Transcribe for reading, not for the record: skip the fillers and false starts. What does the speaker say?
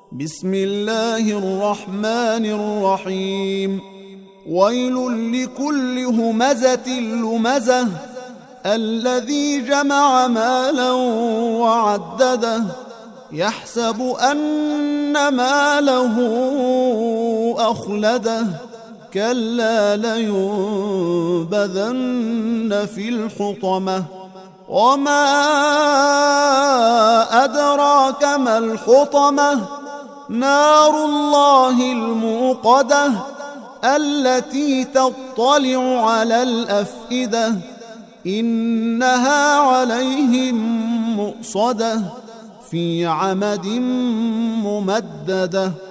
بسم الله الرحمن الرحيم. ويل لكل همزة لمزة الذي جمع مالا وعدده يحسب أن ماله أخلده كلا لينبذن في الحطمة وما أدراك ما الحطمة نار الله الموقدة التي تطلع على الأفئدة إنها عليهم مؤصدة في عمد ممددة.